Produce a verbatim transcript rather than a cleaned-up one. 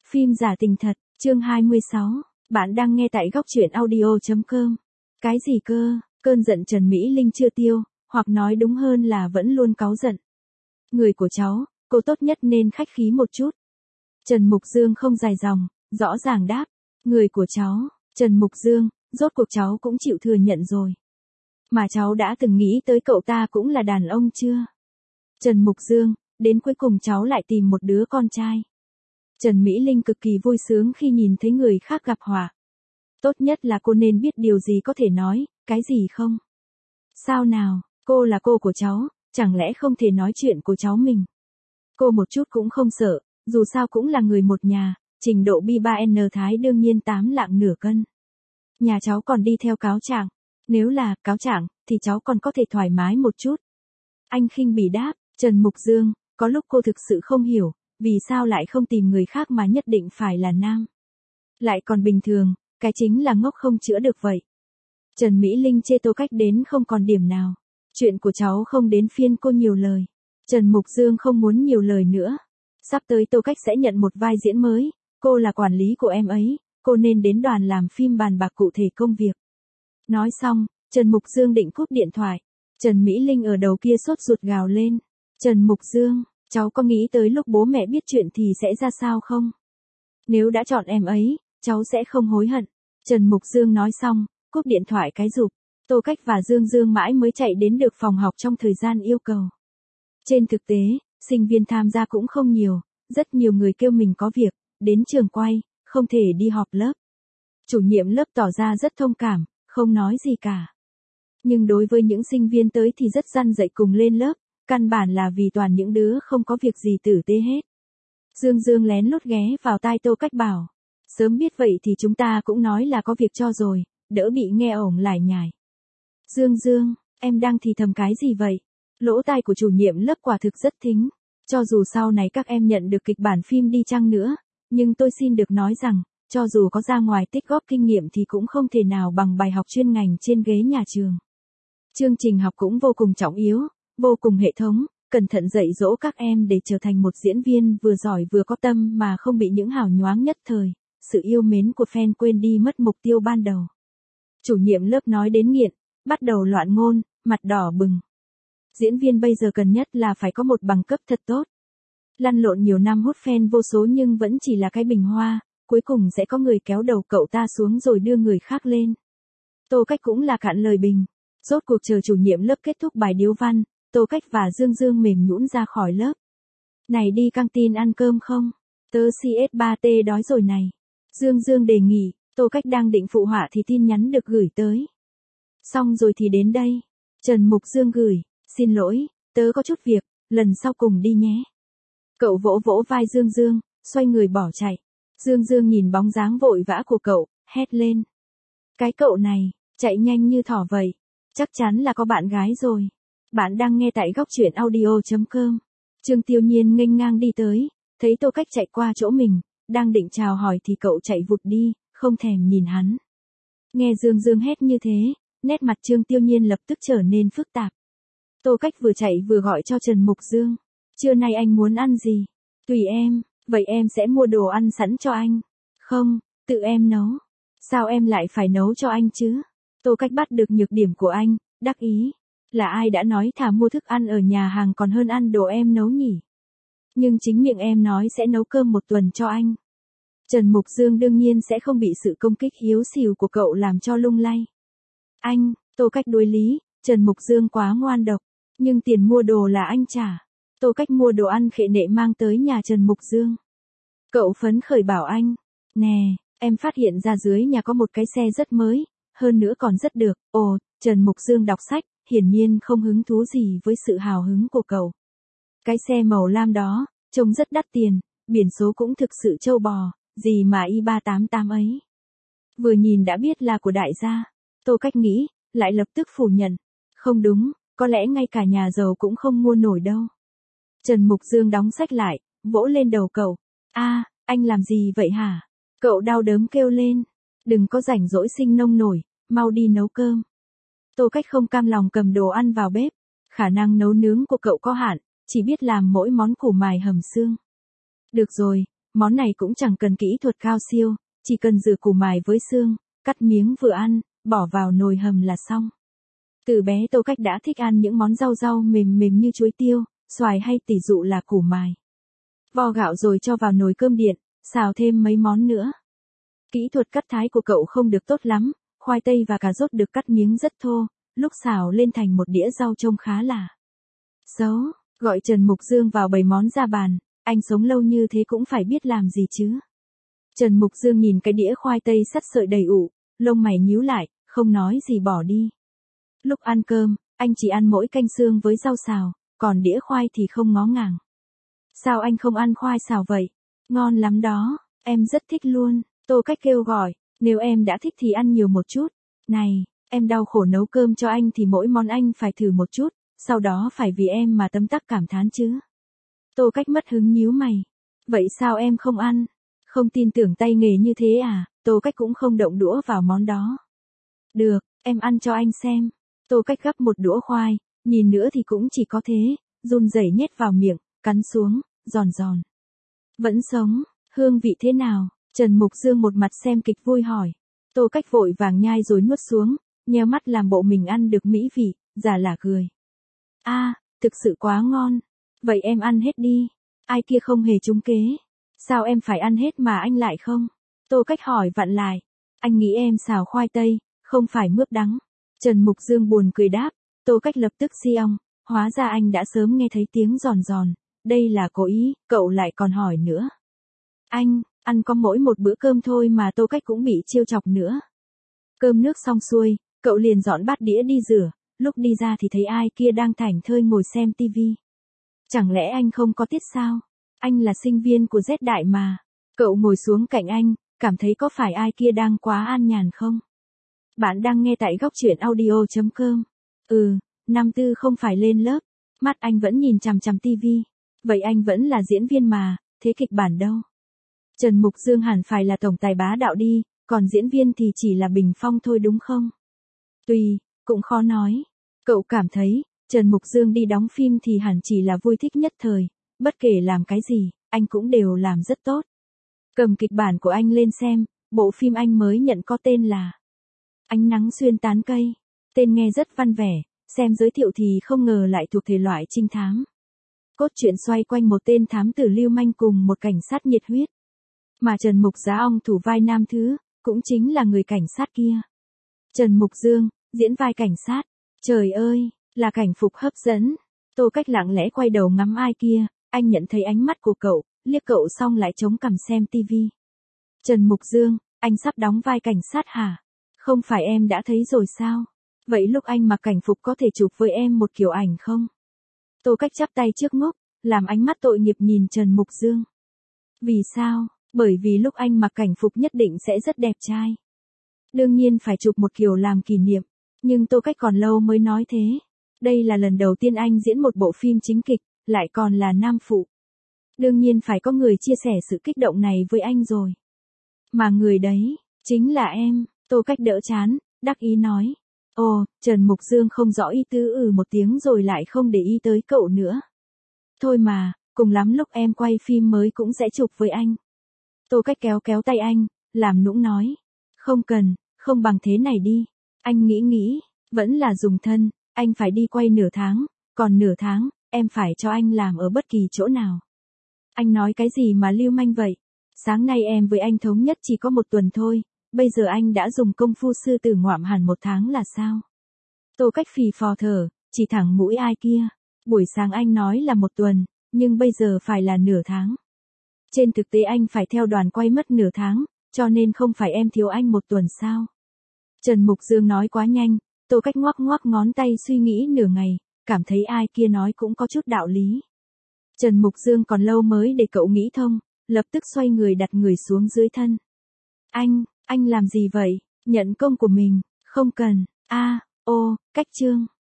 Phim giả tình thật, chương hai mươi sáu. Bạn đang nghe tại góc truyện audio chấm com. Cái gì cơ, cơn giận Trần Mỹ Linh chưa tiêu, hoặc nói đúng hơn là vẫn luôn cáu giận. Người của cháu, cô tốt nhất nên khách khí một chút. Trần Mục Dương không dài dòng, rõ ràng đáp. Người của cháu, Trần Mục Dương, rốt cuộc cháu cũng chịu thừa nhận rồi. Mà cháu đã từng nghĩ tới cậu ta cũng là đàn ông chưa? Trần Mục Dương, đến cuối cùng cháu lại tìm một đứa con trai. Trần Mỹ Linh cực kỳ vui sướng khi nhìn thấy người khác gặp họa. Tốt nhất là cô nên biết điều gì có thể nói, cái gì không? Sao nào, cô là cô của cháu, chẳng lẽ không thể nói chuyện của cháu mình? Cô một chút cũng không sợ, dù sao cũng là người một nhà, trình độ B ba N Thái đương nhiên tám lạng nửa cân. Nhà cháu còn đi theo cáo trạng, nếu là cáo trạng, thì cháu còn có thể thoải mái một chút. Anh khinh bỉ đáp, Trần Mục Dương, có lúc cô thực sự không hiểu, vì sao lại không tìm người khác mà nhất định phải là nam. Lại còn bình thường, cái chính là ngốc không chữa được vậy. Trần Mỹ Linh chê Tô Cách đến không còn điểm nào. Chuyện của cháu không đến phiên cô nhiều lời. Trần Mục Dương không muốn nhiều lời nữa. Sắp tới Tô Cách sẽ nhận một vai diễn mới, cô là quản lý của em ấy, cô nên đến đoàn làm phim bàn bạc cụ thể công việc. Nói xong, Trần Mục Dương định cúp điện thoại. Trần Mỹ Linh ở đầu kia sốt ruột gào lên. Trần Mục Dương, cháu có nghĩ tới lúc bố mẹ biết chuyện thì sẽ ra sao không? Nếu đã chọn em ấy, cháu sẽ không hối hận. Trần Mục Dương nói xong, cúp điện thoại cái rụp. Tô Cách và Dương Dương mãi mới chạy đến được phòng học trong thời gian yêu cầu. Trên thực tế, sinh viên tham gia cũng không nhiều, rất nhiều người kêu mình có việc, đến trường quay, không thể đi họp lớp. Chủ nhiệm lớp tỏ ra rất thông cảm, không nói gì cả. Nhưng đối với những sinh viên tới thì rất răn dạy cùng lên lớp, căn bản là vì toàn những đứa không có việc gì tử tế hết. Dương Dương lén lút ghé vào tai Tô Cách bảo. Sớm biết vậy thì chúng ta cũng nói là có việc cho rồi, đỡ bị nghe ổng lải nhải. Dương Dương, em đang thì thầm cái gì vậy? Lỗ tai của chủ nhiệm lớp quả thực rất thính. Cho dù sau này các em nhận được kịch bản phim đi chăng nữa, nhưng tôi xin được nói rằng, cho dù có ra ngoài tích góp kinh nghiệm thì cũng không thể nào bằng bài học chuyên ngành trên ghế nhà trường. Chương trình học cũng vô cùng trọng yếu, vô cùng hệ thống, cẩn thận dạy dỗ các em để trở thành một diễn viên vừa giỏi vừa có tâm mà không bị những hào nhoáng nhất thời, sự yêu mến của fan quên đi mất mục tiêu ban đầu. Chủ nhiệm lớp nói đến nghiện, bắt đầu loạn ngôn, mặt đỏ bừng. Diễn viên bây giờ cần nhất là phải có một bằng cấp thật tốt. Lăn lộn nhiều năm hút fan vô số nhưng vẫn chỉ là cái bình hoa, cuối cùng sẽ có người kéo đầu cậu ta xuống rồi đưa người khác lên. Tô Cách cũng là cạn lời bình. Rốt cuộc chờ chủ nhiệm lớp kết thúc bài điếu văn, Tô Cách và Dương Dương mềm nhũn ra khỏi lớp. Này đi căng tin ăn cơm không? Tớ C S ba T đói rồi này. Dương Dương đề nghị, Tô Cách đang định phụ họa thì tin nhắn được gửi tới. Xong rồi thì đến đây. Trần Mục Dương gửi, xin lỗi, tớ có chút việc, lần sau cùng đi nhé. Cậu vỗ vỗ vai Dương Dương, xoay người bỏ chạy. Dương Dương nhìn bóng dáng vội vã của cậu, hét lên. Cái cậu này, chạy nhanh như thỏ vậy. Chắc chắn là có bạn gái rồi. Bạn đang nghe tại góc truyện audio chấm com. Trương Tiêu Nhiên nghênh ngang đi tới, thấy Tô Cách chạy qua chỗ mình, đang định chào hỏi thì cậu chạy vụt đi, không thèm nhìn hắn. Nghe Dương Dương hét như thế, nét mặt Trương Tiêu Nhiên lập tức trở nên phức tạp. Tô Cách vừa chạy vừa gọi cho Trần Mục Dương. Trưa nay anh muốn ăn gì? Tùy em, vậy em sẽ mua đồ ăn sẵn cho anh. Không, tự em nấu. Sao em lại phải nấu cho anh chứ? Tô Cách bắt được nhược điểm của anh, đắc ý. Là ai đã nói thà mua thức ăn ở nhà hàng còn hơn ăn đồ em nấu nhỉ? Nhưng chính miệng em nói sẽ nấu cơm một tuần cho anh. Trần Mục Dương đương nhiên sẽ không bị sự công kích hiếu xìu của cậu làm cho lung lay. Anh, Tô Cách đối lý, Trần Mục Dương quá ngoan độc, nhưng tiền mua đồ là anh trả. Tô Cách mua đồ ăn khệ nệ mang tới nhà Trần Mục Dương. Cậu phấn khởi bảo anh, nè, em phát hiện ra dưới nhà có một cái xe rất mới, hơn nữa còn rất được. Ồ, Trần Mục Dương đọc sách, hiển nhiên không hứng thú gì với sự hào hứng của cậu. Cái xe màu lam đó, trông rất đắt tiền, biển số cũng thực sự trâu bò, gì mà I ba tám tám ấy. Vừa nhìn đã biết là của đại gia. Tô Cách nghĩ, lại lập tức phủ nhận. Không đúng, có lẽ ngay cả nhà giàu cũng không mua nổi đâu. Trần Mục Dương đóng sách lại, vỗ lên đầu cậu. A, anh làm gì vậy hả? Cậu đau đớn kêu lên. Đừng có rảnh rỗi sinh nông nổi, mau đi nấu cơm. Tô Cách không cam lòng cầm đồ ăn vào bếp. Khả năng nấu nướng của cậu có hạn, chỉ biết làm mỗi món củ mài hầm xương. Được rồi, món này cũng chẳng cần kỹ thuật cao siêu, chỉ cần rửa củ mài với xương, cắt miếng vừa ăn, bỏ vào nồi hầm là xong. Từ bé Tô Cách đã thích ăn những món rau rau mềm mềm như chuối tiêu, xoài hay tỉ dụ là củ mài. Vo gạo rồi cho vào nồi cơm điện, xào thêm mấy món nữa. Kỹ thuật cắt thái của cậu không được tốt lắm, khoai tây và cà rốt được cắt miếng rất thô, lúc xào lên thành một đĩa rau trông khá là xấu. Gọi Trần Mục Dương vào bày món ra bàn, anh sống lâu như thế cũng phải biết làm gì chứ. Trần Mục Dương nhìn cái đĩa khoai tây sắt sợi đầy ụ, lông mày nhíu lại, không nói gì bỏ đi. Lúc ăn cơm, anh chỉ ăn mỗi canh xương với rau xào, còn đĩa khoai thì không ngó ngàng. Sao anh không ăn khoai xào vậy? Ngon lắm đó, em rất thích luôn. Tô Cách kêu gọi, nếu em đã thích thì ăn nhiều một chút. Này, em đau khổ nấu cơm cho anh thì mỗi món anh phải thử một chút, sau đó phải vì em mà tấm tắc cảm thán chứ. Tô Cách mất hứng nhíu mày. Vậy sao em không ăn? Không tin tưởng tay nghề như thế à? Tô Cách cũng không động đũa vào món đó. Được, em ăn cho anh xem. Tô Cách gắp một đũa khoai, nhìn nữa thì cũng chỉ có thế, run rẩy nhét vào miệng, cắn xuống, giòn giòn. Vẫn sống, hương vị thế nào? Trần Mục Dương một mặt xem kịch vui hỏi. Tô Cách vội vàng nhai rồi nuốt xuống, nheo mắt làm bộ mình ăn được mỹ vị, giả lả cười. A, à, thực sự quá ngon. Vậy em ăn hết đi. Ai kia không hề trúng kế. Sao em phải ăn hết mà anh lại không? Tô Cách hỏi vặn lại. Anh nghĩ em xào khoai tây, không phải mướp đắng. Trần Mục Dương buồn cười đáp. Tô Cách lập tức si ong, hóa ra anh đã sớm nghe thấy tiếng giòn giòn. Đây là cố ý, cậu lại còn hỏi nữa. Anh, ăn có mỗi một bữa cơm thôi mà Tô Cách cũng bị trêu chọc nữa. Cơm nước xong xuôi, cậu liền dọn bát đĩa đi rửa, lúc đi ra thì thấy ai kia đang thảnh thơi ngồi xem tivi. Chẳng lẽ anh không có tiết sao? Anh là sinh viên của Z Đại mà. Cậu ngồi xuống cạnh anh, cảm thấy có phải ai kia đang quá an nhàn không? Bạn đang nghe tại góc truyện audio chấm com. Ừ, năm tư không phải lên lớp, mắt anh vẫn nhìn chằm chằm tivi. Vậy anh vẫn là diễn viên mà, thế kịch bản đâu? Trần Mục Dương hẳn phải là tổng tài bá đạo đi, còn diễn viên thì chỉ là bình phong thôi đúng không? Tùy, cũng khó nói. Cậu cảm thấy, Trần Mục Dương đi đóng phim thì hẳn chỉ là vui thích nhất thời, bất kể làm cái gì, anh cũng đều làm rất tốt. Cầm kịch bản của anh lên xem, bộ phim anh mới nhận có tên là Ánh nắng xuyên tán cây. Tên nghe rất văn vẻ, xem giới thiệu thì không ngờ lại thuộc thể loại trinh thám. Cốt truyện xoay quanh một tên thám tử lưu manh cùng một cảnh sát nhiệt huyết. Mà Trần Mục Giá Ong thủ vai nam thứ, cũng chính là người cảnh sát kia. Trần Mục Dương, diễn vai cảnh sát. Trời ơi, là cảnh phục hấp dẫn. Tô Cách lặng lẽ quay đầu ngắm ai kia, anh nhận thấy ánh mắt của cậu, liếc cậu xong lại chống cằm xem tivi. Trần Mục Dương, anh sắp đóng vai cảnh sát hả? Không phải em đã thấy rồi sao? Vậy lúc anh mặc cảnh phục có thể chụp với em một kiểu ảnh không? Tô Cách chắp tay trước ngốc, làm ánh mắt tội nghiệp nhìn Trần Mục Dương. Vì sao? Bởi vì lúc anh mặc cảnh phục nhất định sẽ rất đẹp trai. Đương nhiên phải chụp một kiểu làm kỷ niệm, nhưng Tô Cách còn lâu mới nói thế. Đây là lần đầu tiên anh diễn một bộ phim chính kịch, lại còn là nam phụ. Đương nhiên phải có người chia sẻ sự kích động này với anh rồi. Mà người đấy, chính là em. Tô Cách đỡ chán, đắc ý nói. Ồ, Trần Mục Dương không rõ ý tứ ừ một tiếng rồi lại không để ý tới cậu nữa. Thôi mà, cùng lắm lúc em quay phim mới cũng sẽ chụp với anh. Tô Cách kéo kéo tay anh, làm nũng nói. Không cần, không bằng thế này đi. Anh nghĩ nghĩ, vẫn là dùng thân, anh phải đi quay nửa tháng, còn nửa tháng, em phải cho anh làm ở bất kỳ chỗ nào. Anh nói cái gì mà lưu manh vậy? Sáng nay em với anh thống nhất chỉ có một tuần thôi, bây giờ anh đã dùng công phu sư tử ngoạm hẳn một tháng là sao? Tô Cách phì phò thở, chỉ thẳng mũi ai kia. Buổi sáng anh nói là một tuần, nhưng bây giờ phải là nửa tháng. Trên thực tế anh phải theo đoàn quay mất nửa tháng, cho nên không phải em thiếu anh một tuần sao? Trần Mục Dương nói quá nhanh, Tô Cách ngoắc ngoắc ngón tay suy nghĩ nửa ngày, cảm thấy ai kia nói cũng có chút đạo lý. Trần Mục Dương còn lâu mới để cậu nghĩ thông, lập tức xoay người đặt người xuống dưới thân. Anh, anh làm gì vậy? Nhận công của mình, không cần. A, ô, Cách Chương.